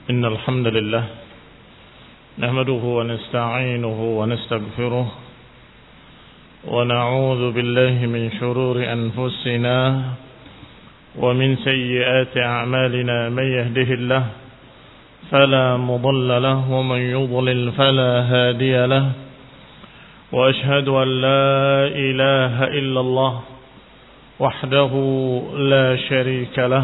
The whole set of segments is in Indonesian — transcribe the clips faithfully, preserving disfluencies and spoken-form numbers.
إن الحمد لله نحمده ونستعينه ونستغفره ونعوذ بالله من شرور أنفسنا ومن سيئات أعمالنا من يهده الله فلا مضل له ومن يضلل فلا هادي له وأشهد أن لا إله إلا الله وحده لا شريك له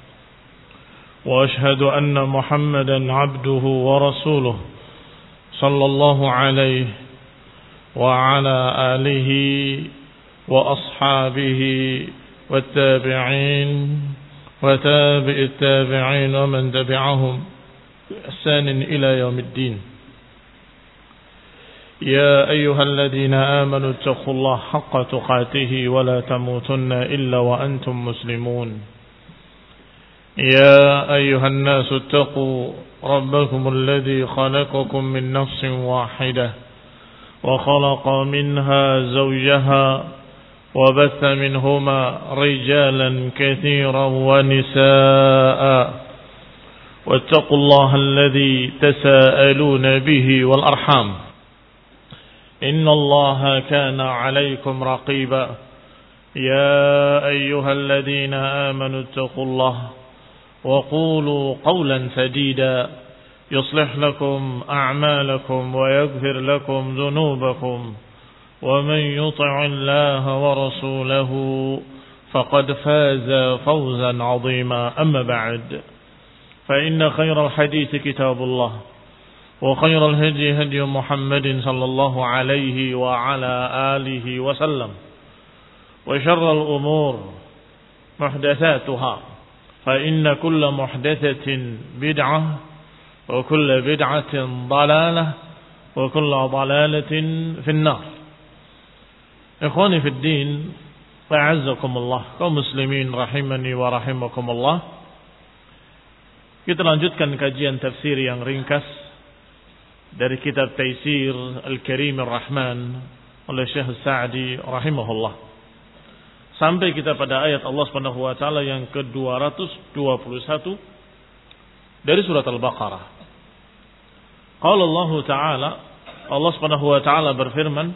وأشهد أن محمدا عبده ورسوله صلى الله عليه وعلى آله وأصحابه والتابعين وتابع التابعين ومن تبعهم بإحسان إلى يوم الدين. يا أيها الذين آمنوا اتقوا الله حق تقاته ولا تموتن إلا وأنتم مسلمون. يا أيها الناس اتقوا ربكم الذي خلقكم من نفس واحدة وخلق منها زوجها وبث منهما رجالا كثيرا ونساء واتقوا الله الذي تساءلون به والأرحام إن الله كان عليكم رقيبا. يا أيها الذين آمنوا اتقوا الله وقولوا قولا سديدا يصلح لكم أعمالكم ويغفر لكم ذنوبكم ومن يطع الله ورسوله فقد فاز فوزا عظيما. أما بعد فإن خير الحديث كتاب الله وخير الهدي هدي محمد صلى الله عليه وعلى آله وسلم وشر الأمور محدثاتها فإن كل محدثة بدعة وكل بدعة ضلالة وكل ضلالة في النار. إخواني في الدين أعزكم الله kaum muslimin rahimani wa rahimakumullah. Kita lanjutkan kajian tafsir yang ringkas dari kitab Taisir Al-Karim Ar-Rahman oleh Syekh Sa'di rahimahullah. Sampai kita pada ayat Allah Subhanahu wa taala yang ke dua ratus dua puluh satu dari surat Al-Baqarah. Qala Allah Ta'ala, Allah Subhanahu wa taala berfirman,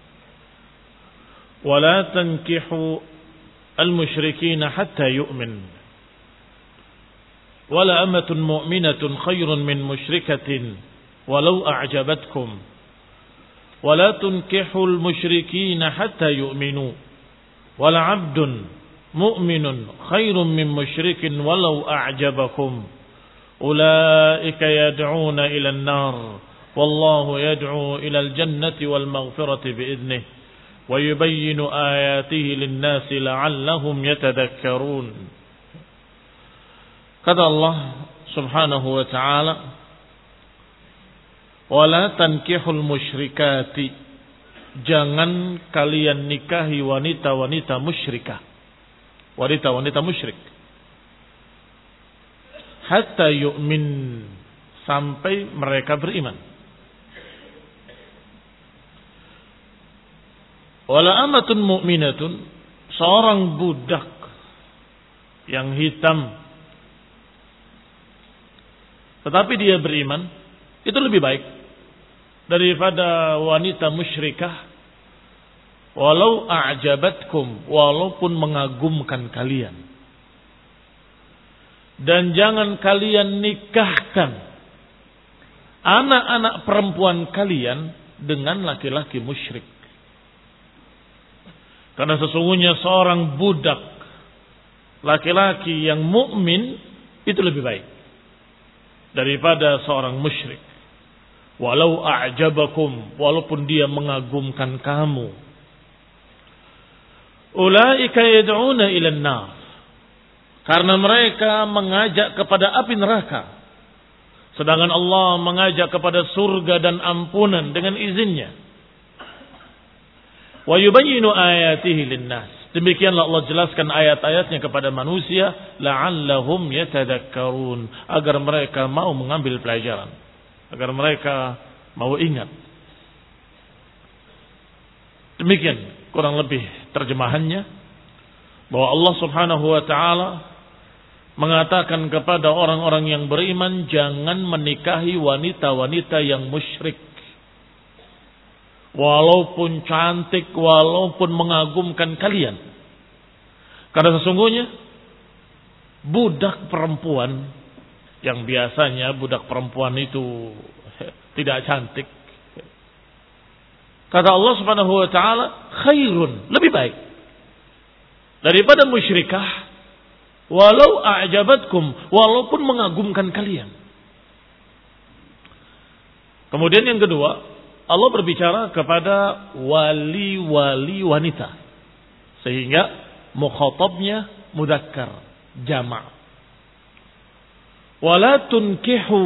"Wa la tankihu al-musyrikeen hatta yu'min. Wa la amatun mu'minatun khairun min musyrikatin walau a'jabatkum. Wa la tunkihu al-musyrikeen hatta yu'minu. Wala abdun mu'minun khairun min musyrikin walau a'jabakum. Ulaika yad'una ila an-nar wallahu yad'u ila al-jannati wal maghfirati bi'idnihi wa yubayyinu ayatihi lin-nasi la'allahum yatadhakkarun." Kata Allah Subhanahu wa ta'ala, "Wala tankihul musyrikati." Jangan kalian nikahi wanita-wanita musyrikah, wanita-wanita musyrik, hatta yu'min, sampai mereka beriman. Wala amatun mu'minatun, seorang budak yang hitam tetapi dia beriman, itu lebih baik daripada wanita musyrikah walau a'jabatkum, walaupun mengagumkan kalian. Dan jangan kalian nikahkan anak-anak perempuan kalian dengan laki-laki musyrik. Karena sesungguhnya seorang budak laki-laki yang mukmin itu lebih baik daripada seorang musyrik. Walau a'jabakum, walaupun dia mengagumkan kamu. Ulaika yad'una ila an-nar, karena mereka mengajak kepada api neraka, sedangkan Allah mengajak kepada surga dan ampunan dengan izinnya. Wa yubayyinu ayatihi lin-nas, demikianlah Allah jelaskan ayat-ayatnya kepada manusia, la'allahum yatadhakkarun, agar mereka mau mengambil pelajaran, agar mereka mau ingat. Demikian kurang lebih terjemahannya, bahwa Allah Subhanahu wa taala mengatakan kepada orang-orang yang beriman, jangan menikahi wanita-wanita yang musyrik. Walaupun cantik, walaupun mengagumkan kalian. Karena sesungguhnya budak perempuan, yang biasanya budak perempuan itu tidak cantik, kata Allah Subhanahu wa taala, khairun, lebih baik daripada musyrikah, walau a'jabatkum, walaupun mengagumkan kalian. Kemudian yang kedua, Allah berbicara kepada wali-wali wanita, sehingga mukhatabnya mudzakkar, jama'. Wala tunkihu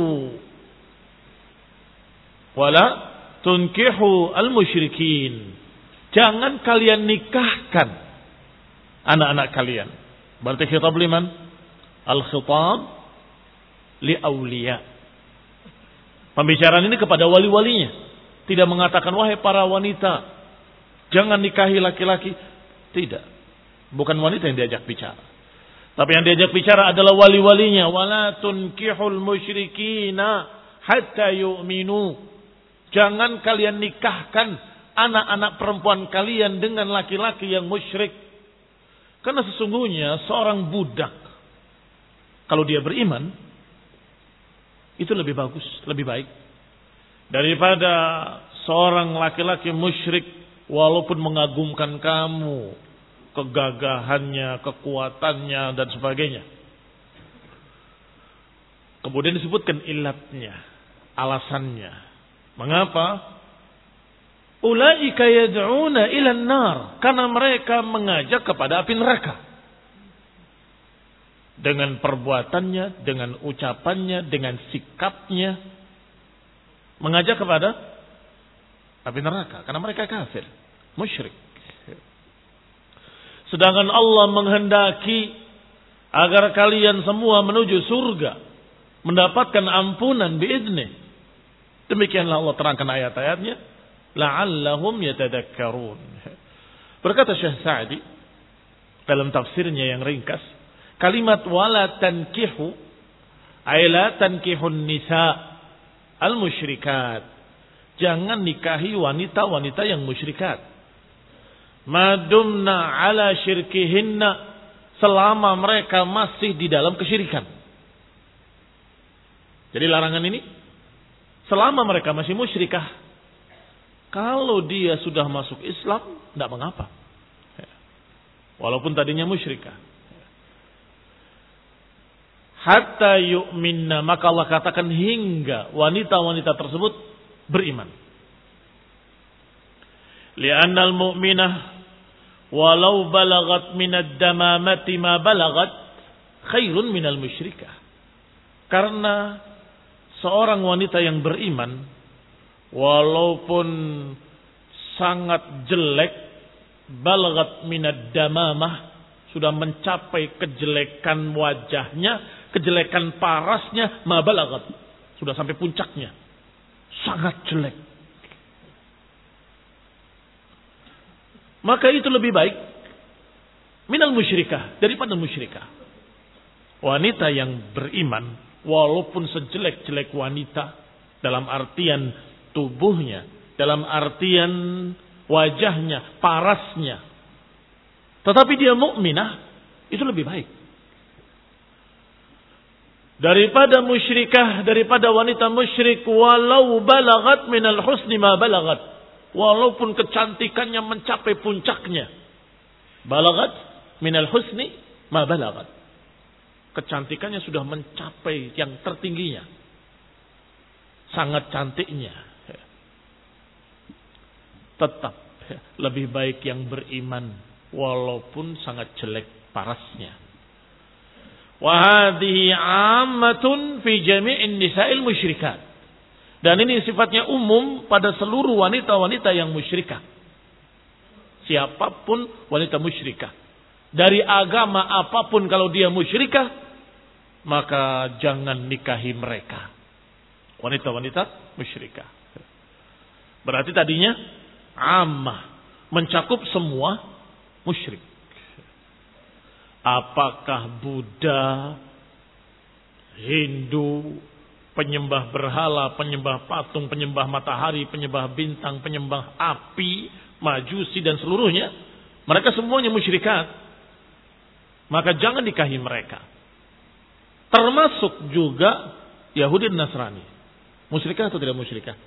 wala tunkihu al-musyrikin. Jangan kalian nikahkan anak-anak kalian. Berarti khitab liman? Al-khitab li awliya. Pembicaraan ini kepada wali-walinya. Tidak mengatakan wahai para wanita, jangan nikahi laki-laki. Tidak. Bukan wanita yang diajak bicara. Tapi yang diajak bicara adalah wali-walinya. Wala tunkihul musyrikina hatta yu'minu. Jangan kalian nikahkan anak-anak perempuan kalian dengan laki-laki yang musyrik. Karena sesungguhnya seorang budak, kalau dia beriman, itu lebih bagus, lebih baik. Daripada seorang laki-laki musyrik, walaupun mengagumkan kamu, kegagahannya, kekuatannya, dan sebagainya. Kemudian disebutkan ilatnya, alasannya. Mengapa? Ulaika yad'una ila an-nar, karena mereka mengajak kepada api neraka. Dengan perbuatannya, dengan ucapannya, dengan sikapnya, mengajak kepada api neraka karena mereka kafir, musyrik. Sedangkan Allah menghendaki agar kalian semua menuju surga, mendapatkan ampunan biidznih. Demikianlah Allah terangkan ayat-ayatnya, la'allahum yatadakkarun. Berkata Syekh Sa'di dalam tafsirnya yang ringkas, kalimat wala tankihu ay la tankihun nisa al-musyrikat. Jangan nikahi wanita-wanita yang musyrikat. Madumna ala syirkihinna, selama mereka masih di dalam kesyirikan. Jadi larangan ini selama mereka masih musyrikah. Kalau dia sudah masuk Islam, tidak mengapa. Walaupun tadinya musyrikah. Hatta yu'minna, maka Allah katakan hingga wanita-wanita tersebut beriman. Li'anna al-mu'minah walau balagat minad damamati ma balagat khairun minal musyrikah. Karena seorang wanita yang beriman, walaupun sangat jelek, balagat minad damamah, sudah mencapai kejelekan wajahnya, kejelekan parasnya, ma balagat, sudah sampai puncaknya, sangat jelek. Maka itu lebih baik minal musyrikah, daripada musyrikah. Wanita yang beriman, walaupun sejelek-jelek wanita, dalam artian tubuhnya, dalam artian wajahnya, parasnya, tetapi dia mukminah, itu lebih baik daripada musyrikah, daripada wanita musyrik. Walau balagat minal husni ma balagat, walaupun kecantikannya mencapai puncaknya. Balagat minal husni ma balagat, kecantikannya sudah mencapai yang tertingginya, sangat cantiknya. Tetap lebih baik yang beriman walaupun sangat jelek parasnya. Wa hadhihi 'ammatun fi jami'in nisa'il musyrikat. Dan ini sifatnya umum pada seluruh wanita-wanita yang musyrikah. Siapapun wanita musyrikah, dari agama apapun, kalau dia musyrikah, maka jangan nikahi mereka. Wanita-wanita musyrikah. Berarti tadinya ammah, mencakup semua musyrik. Apakah Buddha, Hindu, penyembah berhala, penyembah patung, penyembah matahari, penyembah bintang, penyembah api, Majusi dan seluruhnya, mereka semuanya musyrikat. Maka jangan nikahi mereka. Termasuk juga Yahudi dan Nasrani. Musyrikah atau tidak musyrikah?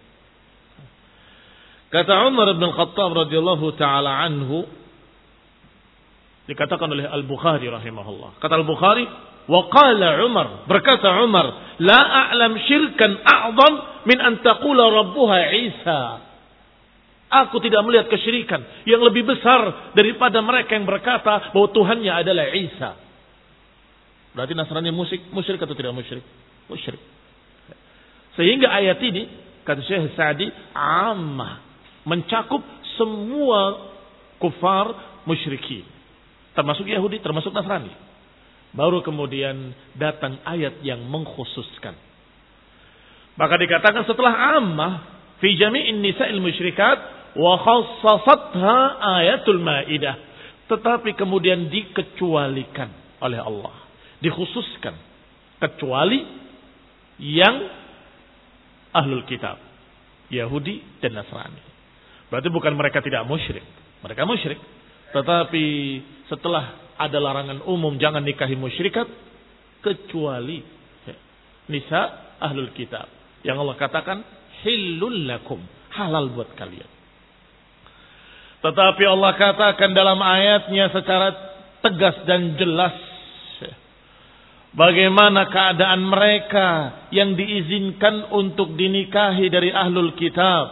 Kata Umar bin Khattab radhiyallahu taala anhu, dikatakan oleh Al-Bukhari rahimahullah. Kata Al-Bukhari, wa qala Umar, berkata Umar, la a'lam syirkan a'zam min an taqula rabbuha Isa. Aku tidak melihat kesyirikan yang lebih besar daripada mereka yang berkata bahwa Tuhannya adalah Isa. Berarti Nasrani musyrik, musyrik atau tidak musyrik? Musyrik. Sehingga ayat ini, kata Syekh Sa'di, ammah, mencakup semua kufar musyrikin, termasuk Yahudi, termasuk Nasrani. Baru kemudian datang ayat yang mengkhususkan. Maka dikatakan setelah ammah fi jami'in nisa'il musyrikat wa khassasatha ayatul Maidah, tetapi kemudian dikecualikan oleh Allah, dikhususkan kecuali yang ahlul kitab, Yahudi dan Nasrani. Berarti bukan mereka tidak musyrik, mereka musyrik, tetapi setelah ada larangan umum jangan nikahi musyrikat kecuali nisa ahlul kitab yang Allah katakan hillul lakum, halal buat kalian. Tetapi Allah katakan dalam ayatnya secara tegas dan jelas bagaimana keadaan mereka yang diizinkan untuk dinikahi dari ahlul kitab.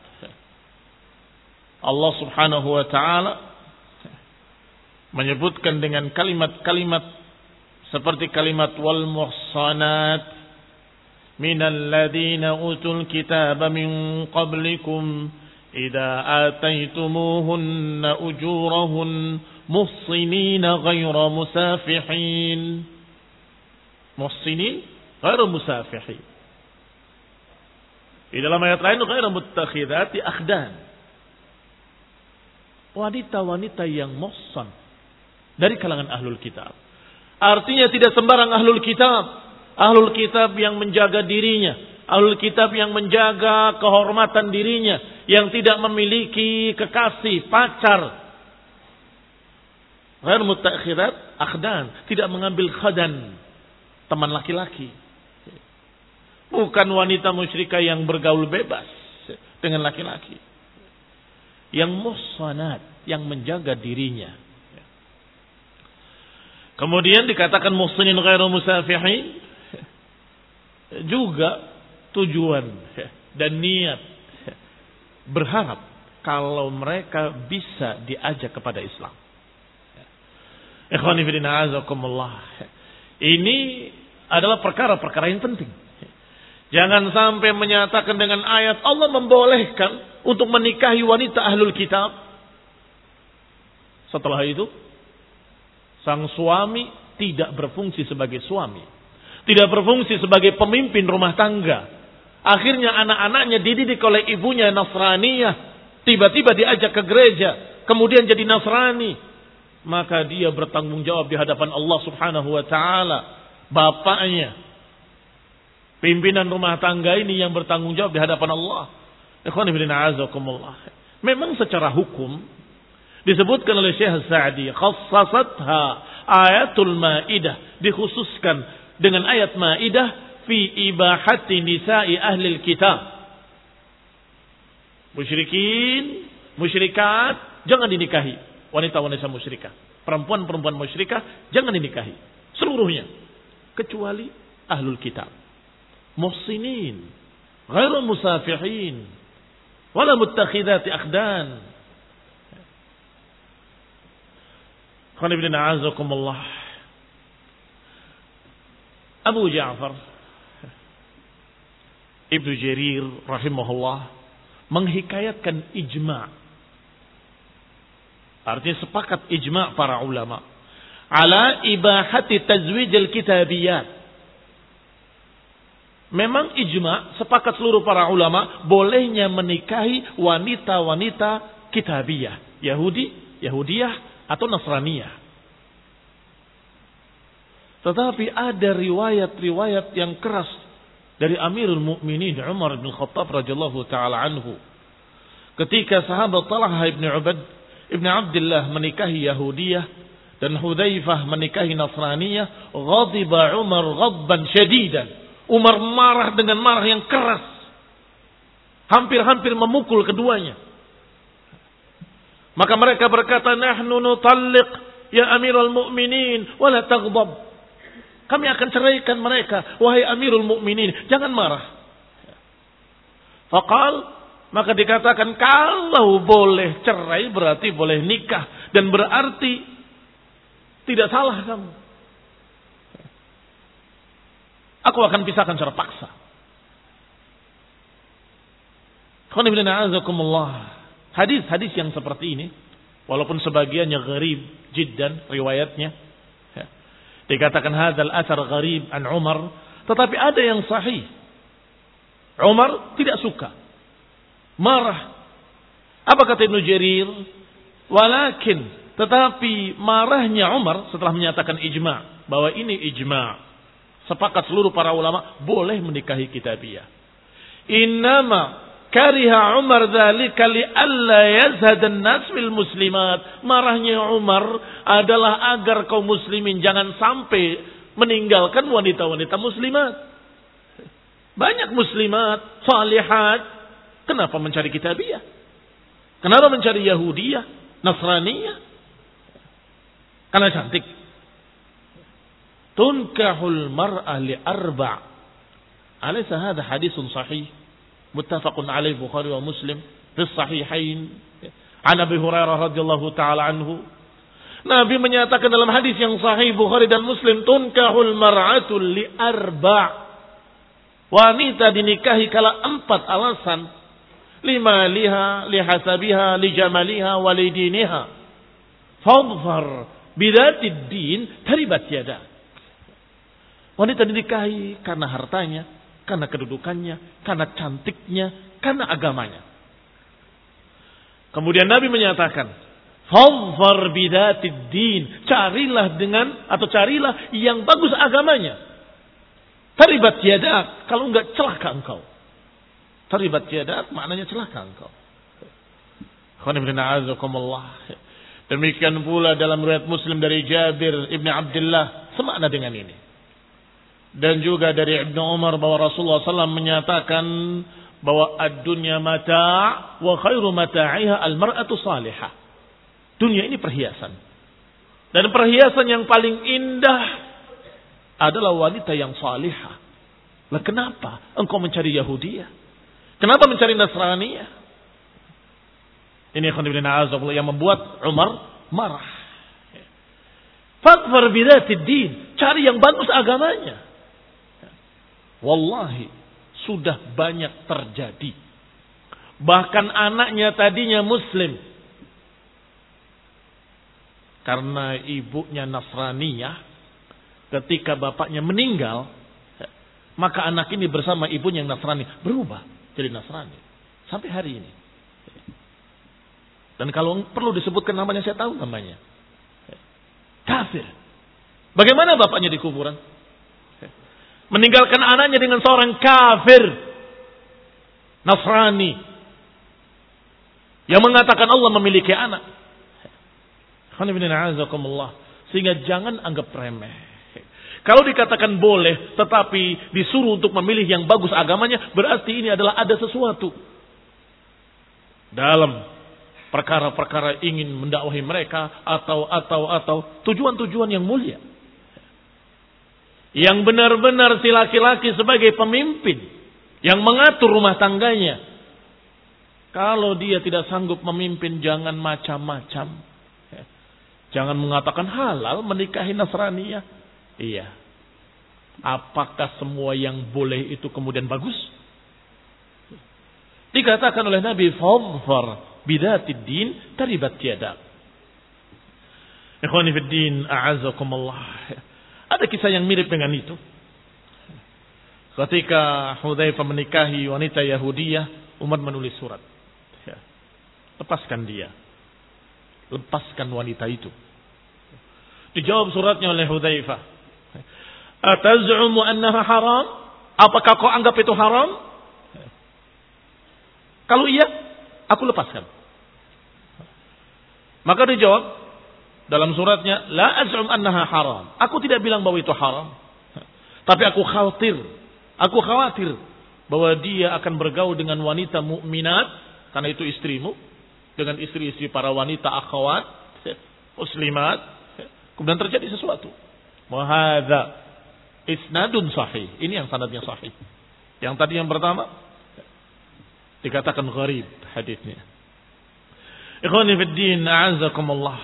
Allah subhanahu wa ta'ala menyebutkan dengan kalimat-kalimat seperti kalimat wal muhsanat minal ladina utul kitaba min qablikum idza ataitumuhunna ujurahun muhsinina ghayra musafihin. Muhsinin ghayra musafihin. Di dalam ayat lain ghayra muttakhidati akhdan. Wanita-wanita yang muhsan dari kalangan ahlul kitab. Artinya tidak sembarang ahlul kitab. Ahlul kitab yang menjaga dirinya. Ahlul kitab yang menjaga kehormatan dirinya. Yang tidak memiliki kekasih, pacar. Ghair mutakhirat, akhdan. Tidak mengambil khadan. Teman laki-laki. Bukan wanita musyrikah yang bergaul bebas dengan laki-laki. Yang muhsanat, yang menjaga dirinya. Kemudian dikatakan muhsinin ghairu musafihin, juga tujuan dan niat berharap kalau mereka bisa diajak kepada Islam. Ikhwani fillah azakumullah. Ini adalah perkara-perkara yang penting. Jangan sampai menyatakan dengan ayat Allah membolehkan untuk menikahi wanita ahlul kitab. Setelah itu sang suami tidak berfungsi sebagai suami, tidak berfungsi sebagai pemimpin rumah tangga. Akhirnya anak-anaknya dididik oleh ibunya Nasraniyah, tiba-tiba diajak ke gereja, kemudian jadi Nasrani. Maka dia bertanggung jawab di hadapan Allah subhanahu wa ta'ala. Bapaknya, pimpinan rumah tangga ini yang bertanggung jawab di hadapan Allah. Ikhwan fillah a'azakumullah. Memang secara hukum disebutkan oleh Syekh Sa'di, khassasatha ayatul Maidah, dikhususkan dengan ayat Maidah fi ibahati nisa'i ahlil kitab. Musyrikin, musyrikat jangan dinikahi. Wanita-wanita musyrikah, perempuan-perempuan musyrikah jangan dinikahi seluruhnya kecuali ahlul kitab. Muhsinin, ghairu musafihin, wala muttakhidati akhdan. Qanibna a'azakumullah. Abu Ja'far Ibnu Jarir rahimahullah menghikayatkan ijma', artinya sepakat ijma' para ulama ala ibahati tazwijil kitabiyat. Memang ijma' sepakat seluruh para ulama bolehnya menikahi wanita-wanita kitabiyah, Yahudi, Yahudiyah atau Nasraniyah. Tetapi ada riwayat-riwayat yang keras dari Amirul Mukminin Umar bin Khattab radhiyallahu taala anhu. Ketika sahabat Talhah bin Ubaid bin Abdullah menikahi Yahudiyah dan Hudzaifah menikahi Nasraniyah, ghadiba Umar ghadban syadidan. Umar marah dengan marah yang keras. Hampir-hampir memukul keduanya. Maka mereka berkata, "Nahnu nutalliq ya Amirul Mukminin wa la taghdab." Kami akan ceraikan mereka, wahai Amirul Mukminin, jangan marah. Faqal, maka dikatakan kalau boleh cerai berarti boleh nikah dan berarti tidak salah kamu. Aku akan pisahkan secara paksa. Hadis-hadis yang seperti ini, walaupun sebagiannya gharib jiddan riwayatnya, dikatakan hadzal athar gharib an Umar, tetapi ada yang sahih. Umar tidak suka, marah. Apa kata Ibnu Jarir? Walakin, tetapi marahnya Umar setelah menyatakan ijma' bahwa ini ijma', sepakat seluruh para ulama boleh menikahi kitabiyah. Innama kariha Umar dzalika li alla yazhad an-nas fil muslimat. Marahnya Umar adalah agar kaum muslimin jangan sampai meninggalkan wanita-wanita muslimat. Banyak muslimat salihat, kenapa mencari kitabiyah? Kenapa mencari Yahudiyah, Nasraniyah? Karena cantik. Tunkahul mar'ah li arba'. Alaysa hadha hadithun sahih muttafaqun alaih Bukhari wa Muslim fi sahihain an Abi Hurairah radhiyallahu taala anhu. Nabi menyatakan dalam hadis yang sahih Bukhari dan Muslim, tunkahul mar'atu li arba'. Wanita dinikahi kala empat alasan. Lima liha, lihasabiha, lijamaliha, walidiniha. Fadfar bidatid din taribat yada. Wanita dinikahi karena hartanya, karena kedudukannya, karena cantiknya, karena agamanya. Kemudian Nabi menyatakan, fadfar bidatid din, carilah dengan atau carilah yang bagus agamanya. Taribat yadak, kalau enggak celaka engkau. Taribat yadak maknanya celaka engkau. Demikian pula dalam riwayat Muslim dari Jabir ibn Abdullah, semakna dengan ini. Dan juga dari Ibnu Umar bahwa Rasulullah sallallahu alaihi wasallam menyatakan bahwa ad-dunya mata' wa khairu mata'iha al-mar'atu salihah. Dunia ini perhiasan. Dan perhiasan yang paling indah adalah wanita yang salihah. Lah kenapa engkau mencari Yahudiyah? Kenapa mencari Nasraniyah? Ini yang membuat Umar marah. Fadfar bidatid din, cari yang bagus agamanya. Wallahi, sudah banyak terjadi. Bahkan anaknya tadinya Muslim, karena ibunya Nasraniyah, ketika bapaknya meninggal, maka anak ini bersama ibunya yang Nasrani berubah jadi Nasrani sampai hari ini. Dan kalau perlu disebutkan namanya, saya tahu namanya. Kafir. Bagaimana bapaknya di kuburan? Meninggalkan anaknya dengan seorang kafir Nasrani yang mengatakan Allah memiliki anak. Sehingga jangan anggap remeh. Kalau dikatakan boleh tetapi disuruh untuk memilih yang bagus agamanya, berarti ini adalah ada sesuatu dalam perkara-perkara ingin mendakwahi mereka atau atau atau tujuan-tujuan yang mulia. Yang benar-benar si laki-laki sebagai pemimpin yang mengatur rumah tangganya. Kalau dia tidak sanggup memimpin, jangan macam-macam. Jangan mengatakan halal menikahi Nasraniyah. Iya. Apakah semua yang boleh itu kemudian bagus? Dikatakan oleh Nabi, fadfar bidatid din taribat yadak. Ikhwani fid din, a'azzakumullah. Ada kisah yang mirip dengan itu. Ketika Hudzaifah menikahi wanita Yahudiyah, Umar menulis surat. Ya. Lepaskan dia. Lepaskan wanita itu. Dijawab suratnya oleh Hudzaifah. Ataz'umu annaha haram? Apakah kau anggap itu haram? Kalau iya, aku lepaskan. Maka dijawab dalam suratnya, la az'um annaha haram. Aku tidak bilang bahwa itu haram. Tapi aku khawatir, aku khawatir bahwa dia akan bergaul dengan wanita mukminat, karena itu istrimu, dengan istri-istri para wanita akhwat, muslimat, kemudian terjadi sesuatu. Wa hadza isnadun sahih. Ini yang sanadnya sahih. Yang tadi yang pertama dikatakan gharib hadisnya. Ikhwani fid din, a'azakumullah.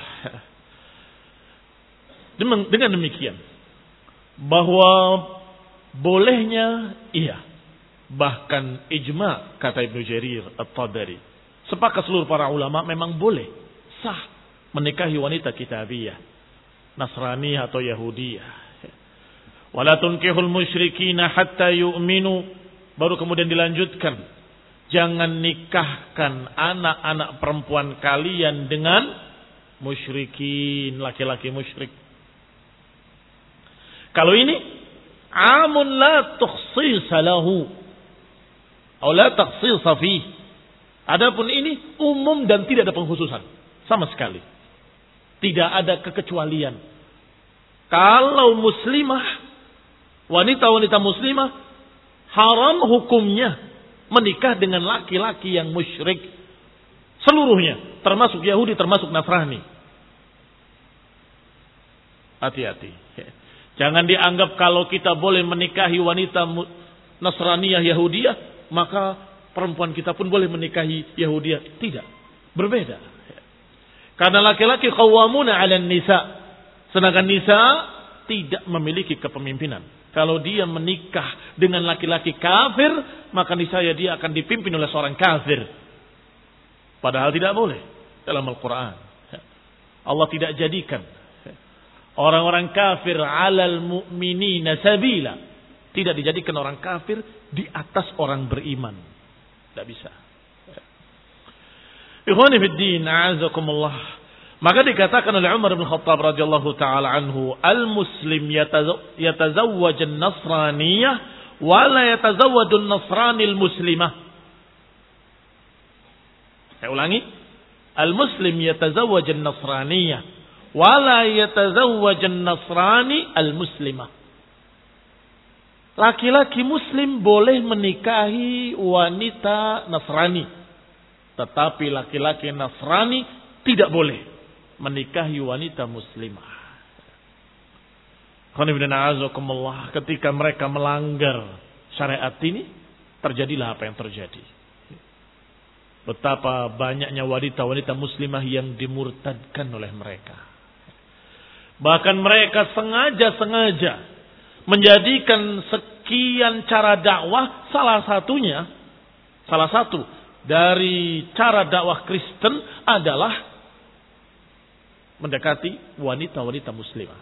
Dengan demikian bahwa bolehnya iya, bahkan ijma kata Ibnu Jarir At-Tabari, sepakat seluruh para ulama memang boleh sah menikahi wanita kitabiyah, Nasraniyah atau Yahudiyah. Wala tunkihul musyrikina hatta yu'minu. Baru kemudian dilanjutkan, jangan nikahkan anak-anak perempuan kalian dengan musyrikin, laki-laki musyrik. Kalau ini amun la tukhsisa lahu atau la takhsisa fi. Adapun ini umum dan tidak ada pengkhususan sama sekali. Tidak ada kekecualian. Kalau muslimah, wanita-wanita muslimah, haram hukumnya menikah dengan laki-laki yang musyrik seluruhnya, termasuk Yahudi, termasuk Nasrani. Hati-hati. Jangan dianggap kalau kita boleh menikahi wanita Nasraniyah Yahudiyah, maka perempuan kita pun boleh menikahi Yahudiyah. Tidak. Berbeda. Karena laki-laki qawwamuna 'alan nisa, sedangkan nisa tidak memiliki kepemimpinan. Kalau dia menikah dengan laki-laki kafir, maka niscaya dia akan dipimpin oleh seorang kafir. Padahal tidak boleh dalam Al-Quran. Allah tidak jadikan orang-orang kafir 'alal mu'minina sabila. Tidak dijadikan orang kafir di atas orang beriman. Tidak bisa. Ikhwani fid din, a'azakumullah. Maka dikatakan oleh Umar bin Khattab radhiyallahu taala anhu, al-muslim yatazawwaj an-nasraniyah wa la yatazawwaj an-nasrani al-muslimah. Saya ulangi, al-muslim yatazawwaj an-nasraniyah wa la yatazawwaj an-nasrani al-muslimah. Laki-laki muslim boleh menikahi wanita Nasrani, tetapi laki-laki Nasrani tidak boleh menikahi wanita muslimah. Ketika mereka melanggar syariat ini, terjadilah apa yang terjadi. Betapa banyaknya wanita-wanita muslimah yang dimurtadkan oleh mereka. Bahkan mereka sengaja-sengaja menjadikan sekian cara dakwah, salah satunya, salah satu dari cara dakwah Kristen adalah mendekati wanita-wanita muslimah.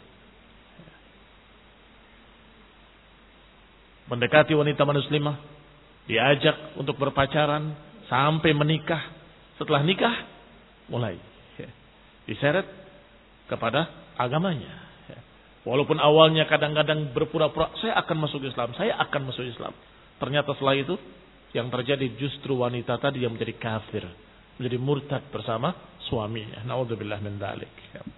Mendekati wanita muslimah, diajak untuk berpacaran sampai menikah. Setelah nikah, mulai diseret kepada agamanya. Walaupun awalnya kadang-kadang berpura-pura, saya akan masuk Islam, saya akan masuk Islam. Ternyata setelah itu, yang terjadi justru wanita tadi yang menjadi kafir, menjadi murtad bersama suaminya. Na'udzubillah min dzalik.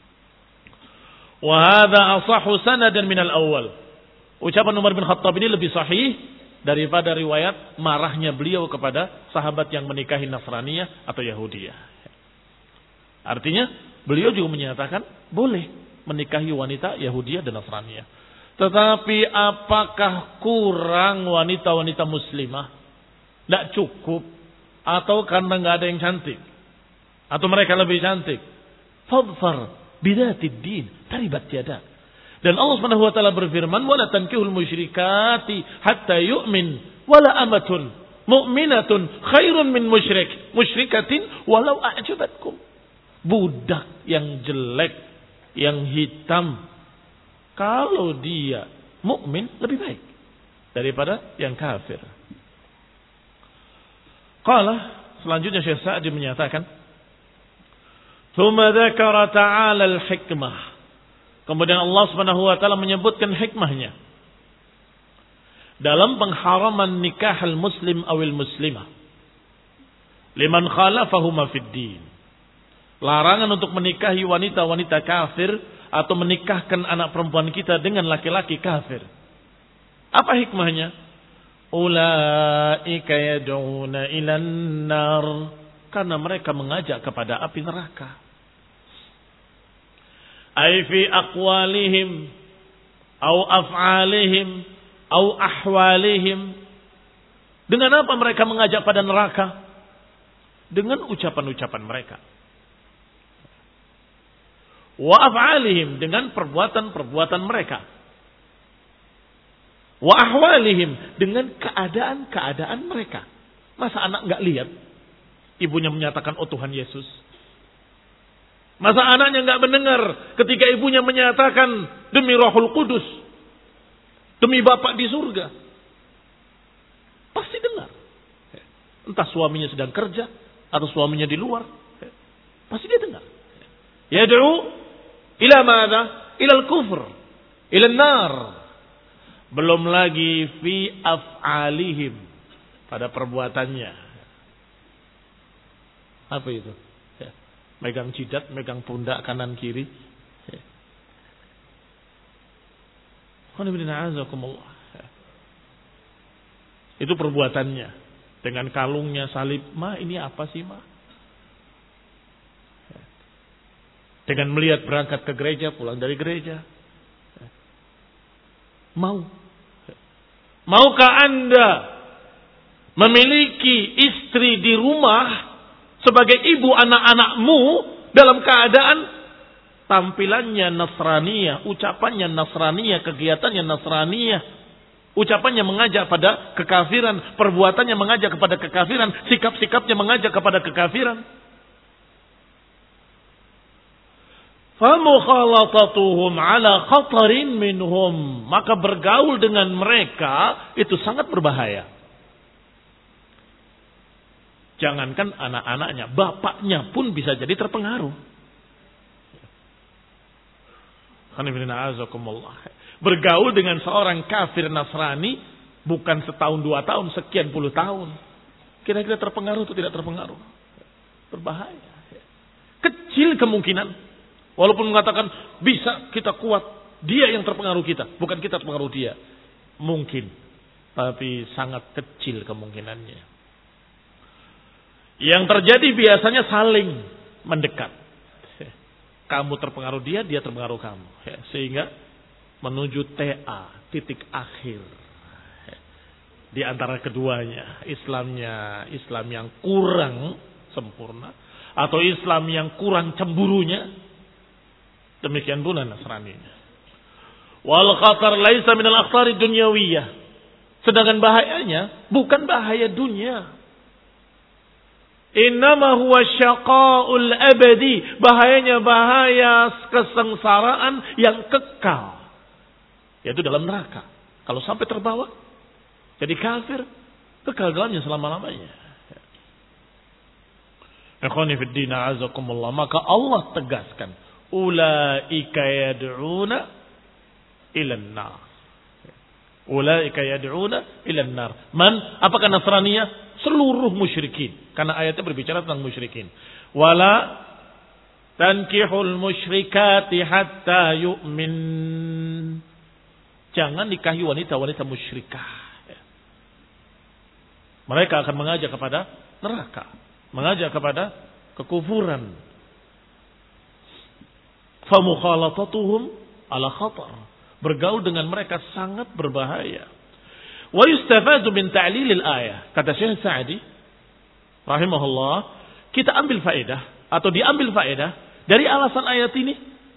Wa hadza asahhu sanadan min al-awwal. Ucapan Umar bin Khattab ini lebih sahih daripada riwayat marahnya beliau kepada sahabat yang menikahi Nasraniyah atau Yahudiyah. Artinya, beliau juga menyatakan boleh menikahi wanita Yahudiyah dan Nasraniyah. Tetapi apakah kurang wanita-wanita muslimah? Tidak cukup. Atau karena nggak ada yang cantik? Atau mereka lebih cantik? Fadfar bidatid din, taribat yada. Dan Allah Subhanahu wa taala berfirman, "Wala tankihul musyrikati hatta yu'min, wala amatun mu'minatun khairun min musyrik, musyrikatin walau a'jabatkum." Budak yang jelek, yang hitam, kalau dia mukmin lebih baik daripada yang kafir. Qala, selanjutnya Syekh Sa'di menyatakan, "Tsumma dzakara ta'ala al-hikmah." Kemudian Allah Subhanahu wa taala menyebutkan hikmahnya. dalam pengharaman nikah al-muslim awil muslimah liman khalafahuma fid din. Larangan untuk menikahi wanita-wanita kafir atau menikahkan anak perempuan kita dengan laki-laki kafir. Apa hikmahnya? Ulaika yad'una ilan nar, karena mereka mengajak kepada api neraka. Ay fi aqwalihim au af'alihim au ahwalihim. Dengan apa mereka mengajak pada neraka? Dengan ucapan-ucapan mereka. Wa af'alihim, dengan perbuatan-perbuatan mereka. Wa ahwalihim, dengan keadaan-keadaan mereka. Masa anak enggak lihat ibunya menyatakan oh Tuhan Yesus? Masa anaknya enggak mendengar ketika ibunya menyatakan demi Rohul Kudus, demi Bapa di surga? Pasti dengar. Entah suaminya sedang kerja atau suaminya di luar, pasti dia dengar. Yad'u ila madza? Ila al-kufr, ila an-nar. Belum lagi fi af'alihim, pada perbuatannya. Apa itu? Ya. Megang jidat, megang pundak kanan kiri. Ya. Itu perbuatannya. Dengan kalungnya salib. Ma, ini apa sih, ma? Ya. Dengan melihat berangkat ke gereja, pulang dari gereja. Ya. Mau. Ya. Maukah Anda memiliki istri di rumah sebagai ibu anak-anakmu dalam keadaan tampilannya Nasraniyah, ucapannya Nasraniyah, kegiatannya Nasraniyah, ucapannya mengajak pada kekafiran, perbuatannya mengajak kepada kekafiran, sikap-sikapnya mengajak kepada kekafiran. Famukhalatatuhum ala khatarin minhum, maka bergaul dengan mereka itu sangat berbahaya. Jangankan anak-anaknya, bapaknya pun bisa jadi terpengaruh. Bergaul dengan seorang kafir Nasrani bukan setahun dua tahun, sekian puluh tahun. Kira-kira terpengaruh atau tidak terpengaruh? Berbahaya. Kecil kemungkinan. Walaupun mengatakan bisa kita kuat, dia yang terpengaruh kita, bukan kita terpengaruh dia. Mungkin, tapi sangat kecil kemungkinannya. Yang terjadi biasanya saling mendekat. Kamu terpengaruh dia, dia terpengaruh kamu. Sehingga menuju T A, titik akhir. Di antara keduanya, Islamnya, Islam yang kurang sempurna. Atau Islam yang kurang cemburunya. Demikian pula Nasraninya. Wal khatar laisa minal akhtari dunyawiyah. Sedangkan bahayanya bukan bahaya dunia. Innama huwa syaqaul abadi. Bahayanya bahaya kesengsaraan yang kekal. Yaitu dalam neraka. Kalau sampai terbawa jadi kafir, kekal dalamnya selama-lamanya. Ikhwani fid din a'azakumullah. Maka Allah tegaskan, ulaika yad'una ilan nar. Ulaika yad'una ilan nar. Man? Apakah Nasraniyah? Seluruh musyrikin. Karena ayatnya berbicara tentang musyrikin. Wala tankihul musyrikati hatta yu'min. Jangan nikahi wanita-wanita musyrikah. Mereka akan mengajak kepada neraka. Mengajak kepada kekufuran. Famukhalatatuhum ala khatar. Bergaul dengan mereka sangat berbahaya. Wa yustafadu min ta'lilil ayah. Kata Syekh Sa'di rahimahullah, kita ambil faedah atau diambil faedah dari alasan ayat ini.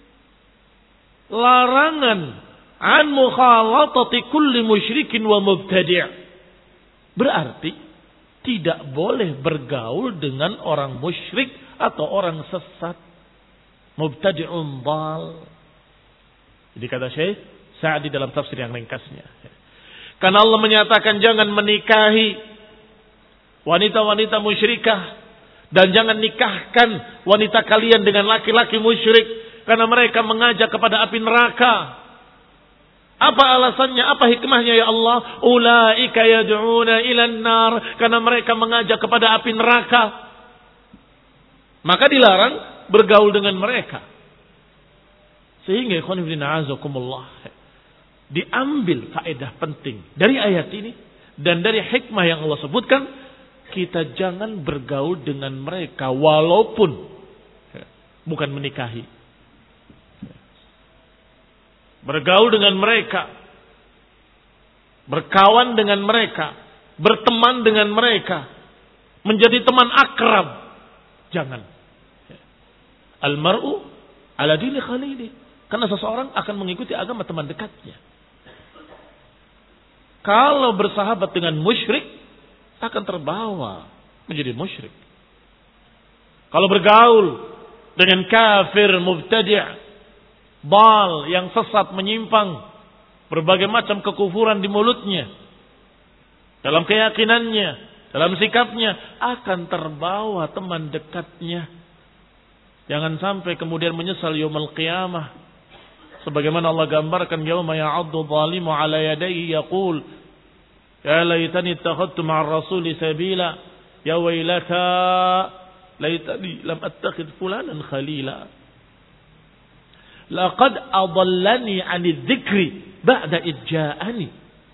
Larangan an mukhalatati kulli musyrikin wa mubtadi'. Berarti tidak boleh bergaul dengan orang musyrik atau orang sesat. Mubtadi'un dhal. Jadi kata Syekh Sa'di dalam tafsir yang ringkasnya. Karena Allah menyatakan jangan menikahi wanita-wanita musyrikah. Dan jangan nikahkan wanita kalian dengan laki-laki musyrik. Karena mereka mengajak kepada api neraka. Apa alasannya? Apa hikmahnya ya Allah? Ulaika yad'una ilan nar. Karena mereka mengajak kepada api neraka. Maka dilarang bergaul dengan mereka. Sehingga ikhwan fillah azakumullah, diambil faedah penting dari ayat ini dan dari hikmah yang Allah sebutkan, kita jangan bergaul dengan mereka walaupun bukan menikahi. Bergaul dengan mereka, berkawan dengan mereka, berteman dengan mereka, menjadi teman akrab. Jangan. Al-mar'u ala dini khalili. Karena seseorang akan mengikuti agama teman dekatnya. Kalau bersahabat dengan musyrik, akan terbawa menjadi musyrik. Kalau bergaul dengan kafir, mubtadi', bal, yang sesat, menyimpang, berbagai macam kekufuran di mulutnya, dalam keyakinannya, dalam sikapnya, akan terbawa teman dekatnya. Jangan sampai kemudian menyesal yaumul qiyamah. Sebagaimana Allah gambarkan, yauma ya'addu dhalimu ala yadayhi yaqul ya laitani ittakhadtu ma'ar rasuli sabila ya wailata laitani lam attakhidh fulanan khalila laqad adallani 'ani dzikri ba'da id ja'ani.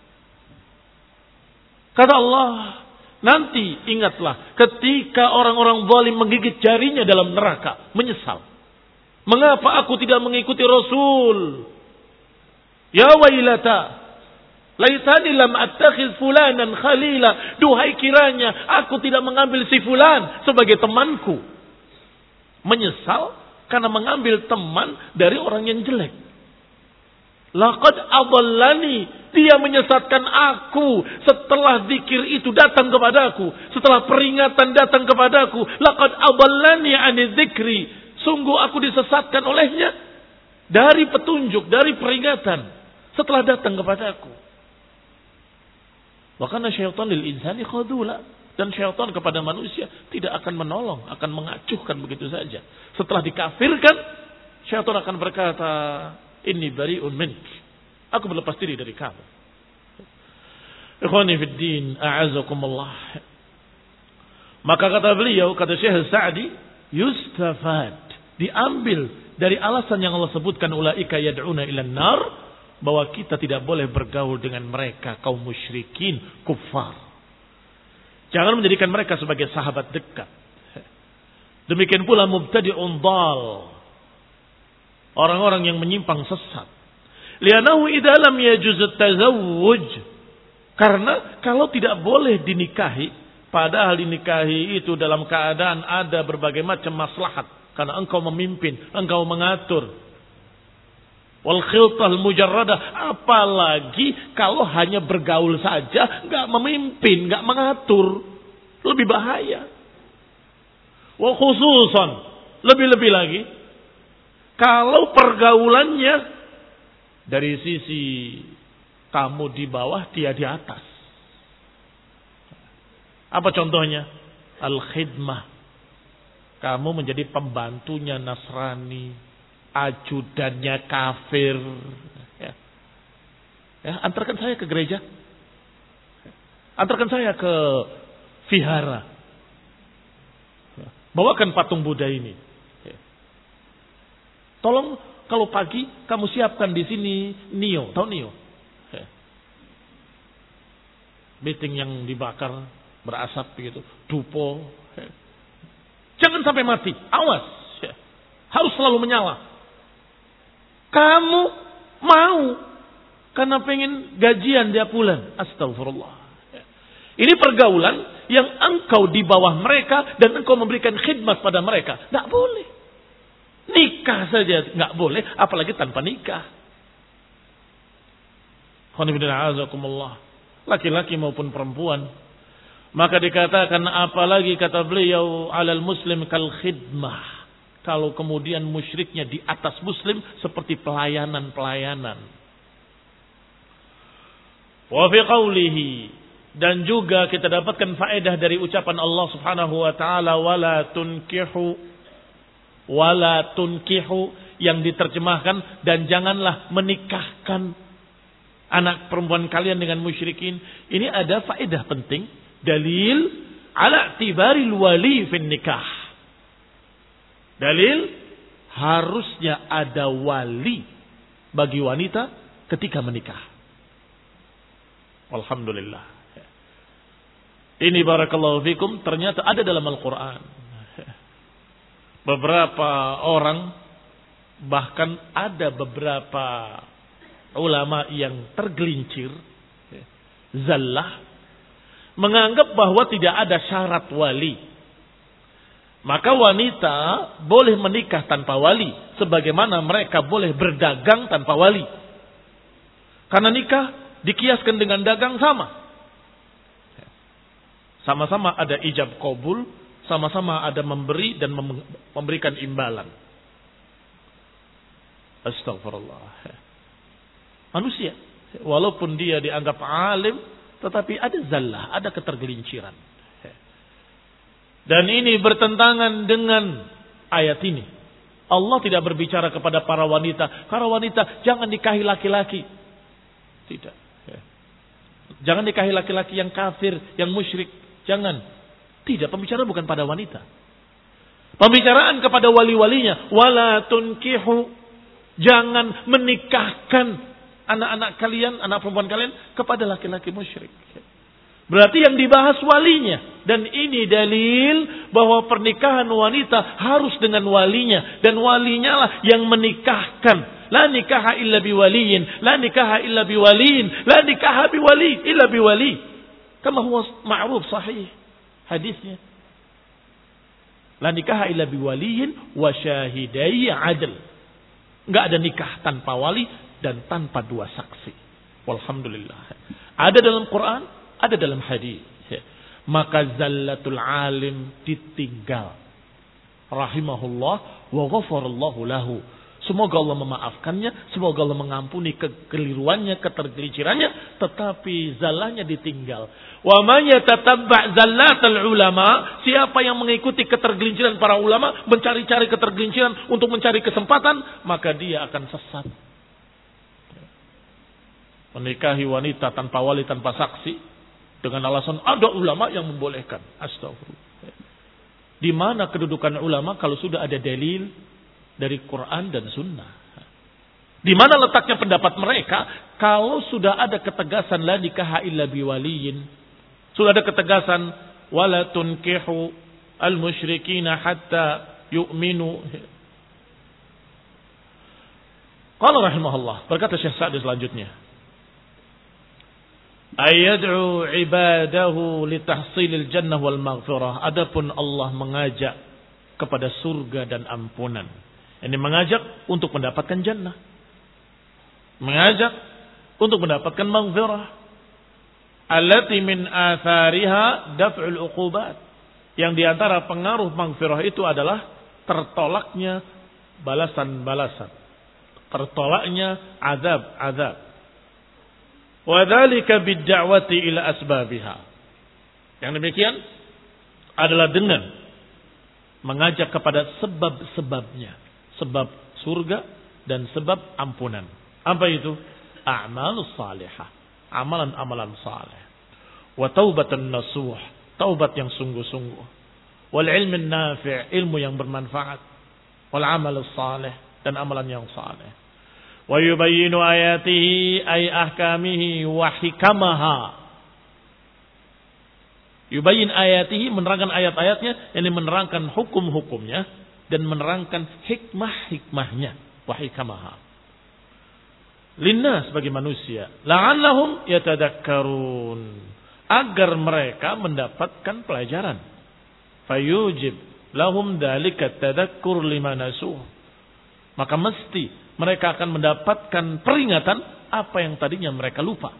Kata Allah, nanti ingatlah ketika orang-orang zalim menggigit jarinya dalam neraka, menyesal. Mengapa aku tidak mengikuti Rasul? Ya wailata, laitani lam attakhidh fulanan khalila. Duhai kiranya aku tidak mengambil si fulan sebagai temanku. Menyesal karena mengambil teman dari orang yang jelek. Laqad adallani, dia menyesatkan aku setelah zikir itu datang kepadaku, setelah peringatan datang kepadaku. Laqad adallani 'ani dzikri, sungguh aku disesatkan olehnya dari petunjuk, dari peringatan setelah datang kepadaku. Wa kana syaitan lil insani khadula, dan syaitan kepada manusia tidak akan menolong, akan mengacuhkan begitu saja. Setelah dikafirkan, syaitan akan berkata, inni bari'un mink, aku berlepas diri dari kamu. Ikhwani fid din, a'azakumullah. Maka kata beliau, kata Syekh Sa'di, yustafad, diambil dari alasan yang Allah sebutkan, ulaika yad'una ilan nar, bahwa kita tidak boleh bergaul dengan mereka, kaum musyrikin, kuffar. Jangan menjadikan mereka sebagai sahabat dekat. Demikian pula mubtadi'un dhal, orang-orang yang menyimpang sesat. Li'annahu idza lam yajuz at-tazawwuj, karena kalau tidak boleh dinikahi, padahal dinikahi itu dalam keadaan ada berbagai macam maslahat, karena engkau memimpin, engkau mengatur. Wal khiltal mujarradah, apalagi kalau hanya bergaul saja, enggak memimpin, enggak mengatur, lebih bahaya. Wa khususan, lebih-lebih lagi, kalau pergaulannya dari sisi kamu di bawah, dia di atas. Apa contohnya? Al-khidmah. Kamu menjadi pembantunya Nasrani, ajudannya kafir. Ya. Ya, antarkan saya ke gereja. Antarkan saya ke vihara. Bawakan patung Buddha ini. Ya. Tolong kalau pagi kamu siapkan di sini nio, tahu nio? Ya. Beting yang dibakar berasap begitu, dupo. Ya. Jangan sampai mati, awas. Ya. Harus selalu menyala. Kamu mau karena pengen gajian tiap bulan. Astagfirullah. Ya. Ini pergaulan yang engkau di bawah mereka dan engkau memberikan khidmat pada mereka. Tidak boleh. Nikah saja nggak boleh, apalagi tanpa nikah. Laki-laki maupun perempuan. Maka dikatakan apalagi kata beliau alal muslim kal khidmah. Kalau kemudian musyriknya di atas muslim seperti pelayanan-pelayanan. Wa fi qawlihi, dan juga kita dapatkan faedah dari ucapan Allah Subhanahu wa taala, wala tunkihu wala tunkihu, yang diterjemahkan dan janganlah menikahkan. anak perempuan kalian dengan musyrikin. Ini ada faedah penting. Dalil ala i'tibaril wali fin nikah. Dalil harusnya ada wali bagi wanita ketika menikah. Alhamdulillah. Ini barakallahu fikum ternyata ada dalam Al-Quran. Beberapa orang, bahkan ada beberapa ulama yang tergelincir, zallah, menganggap bahwa tidak ada syarat wali. Maka wanita boleh menikah tanpa wali, sebagaimana mereka boleh berdagang tanpa wali. Karena nikah dikiaskan dengan dagang sama. Sama-sama ada ijab qabul, sama-sama ada memberi dan memberikan imbalan. Astagfirullah. Manusia, walaupun dia dianggap alim, tetapi ada zallah, ada ketergelinciran. Dan ini bertentangan dengan ayat ini. Allah tidak berbicara kepada para wanita, para wanita jangan nikahi laki-laki. Tidak. Jangan nikahi laki-laki yang kafir, yang musyrik. Jangan. Tidak, pembicaraan bukan pada wanita. Pembicaraan kepada wali-walinya. Wala tunkihu. Jangan menikahkan anak-anak kalian, anak perempuan kalian kepada laki-laki musyrik. Berarti yang dibahas walinya. Dan ini dalil bahwa pernikahan wanita harus dengan walinya. Dan walinya lah yang menikahkan. La nikaha illa biwaliyin. La nikaha illa biwaliyin. La nikaha biwali illa biwali. Kama huwa ma'ruf sahih. Hadisnya. La nikaha illa biwaliyin wa syahidai adl. Enggak ada nikah tanpa wali dan tanpa dua saksi. Walhamdulillah. Ada dalam Quran, ada dalam hadis. Maka zallatul alim ditinggal. Rahimahullah wa ghafarallahu lahu. Semoga Allah memaafkannya, semoga Allah mengampuni kekeliruannya, ketergelincirannya, tetapi zallahnya ditinggal. Wa man yatatabba' zallatal ulama, siapa yang mengikuti ketergelinciran para ulama, mencari-cari ketergelinciran untuk mencari kesempatan, maka dia akan sesat. Menikahi wanita tanpa wali, tanpa saksi, dengan alasan ada ulama yang membolehkan. Astagfirullah. Di mana kedudukan ulama kalau sudah ada dalil dari Quran dan Sunnah? Di mana letaknya pendapat mereka kalau sudah ada ketegasan la nikaha illa biwaliyin, sudah ada ketegasan wala tunkihu al-musyrikina hatta yu'minu. Qala rahimahullah, berkata Syekh Sa'di selanjutnya, ayad'u ibadahu litahsilil jannah wal maghfirah. Adapun Allah mengajak kepada surga dan ampunan. Ini mengajak untuk mendapatkan jannah. Mengajak untuk mendapatkan maghfirah. Allati min athariha daf'ul uqubat. Yang diantara pengaruh maghfirah itu adalah tertolaknya balasan-balasan. Tertolaknya azab-azab. Wa dzalika bid-da'wati ila asbabiha. Yang demikian adalah dengan mengajak kepada sebab-sebabnya. Sebab surga dan sebab ampunan. Apa itu? A'malus salihah. Amalan-amalan saleh. Wa taubatan nasuh. Taubat yang sungguh-sungguh. Wal ilmin nafi'. Ilmu yang bermanfaat. Wal amalus salih. Dan amalan yang saleh. Wa yubayyinu ayatihi ay ahkamihi wa hikamaha. Yubayyin ayatihi, menerangkan ayat-ayatnya, yang menerangkan hukum-hukumnya dan menerangkan hikmah-hikmahnya, wa hikamaha. Linnas, bagi manusia, la'allahum yatadakkarun, agar mereka mendapatkan pelajaran. Fayujib lahum dzalika tadakkur lima nasuh. Maka mesti mereka akan mendapatkan peringatan apa yang tadinya mereka lupa.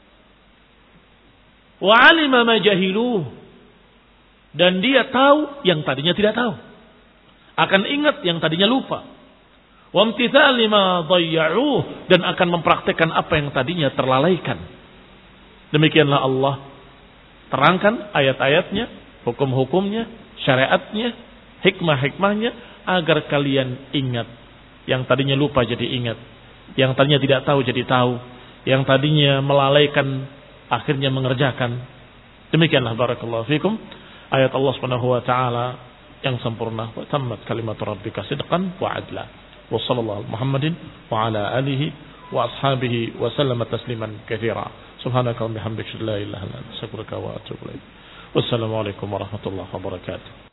Wa alima ma jahiluh, dan dia tahu yang tadinya tidak tahu. Akan ingat yang tadinya lupa. Wa imtithal lima dhayya'uh, dan akan mempraktikkan apa yang tadinya terlalaikan. Demikianlah Allah terangkan ayat-ayatnya, hukum-hukumnya, syariatnya, hikmah-hikmahnya, agar kalian ingat. Yang tadinya lupa jadi ingat. Yang tadinya tidak tahu jadi tahu. yang tadinya melalaikan akhirnya mengerjakan. Demikianlah barakallahu fikum ayat Allah Subhanahu wa taala yang sempurna. Wa tammat kalimatu rabbika sidqan wa adla. Wa sallallahu Muhammadin wa ala alihi wa ashabihi wa sallama tasliman katsira. Subhanaka wa bihamdika la ilaha illa anta astaghfiruka wa atubu ilaik. Wassalamualaikum warahmatullahi wabarakatuh.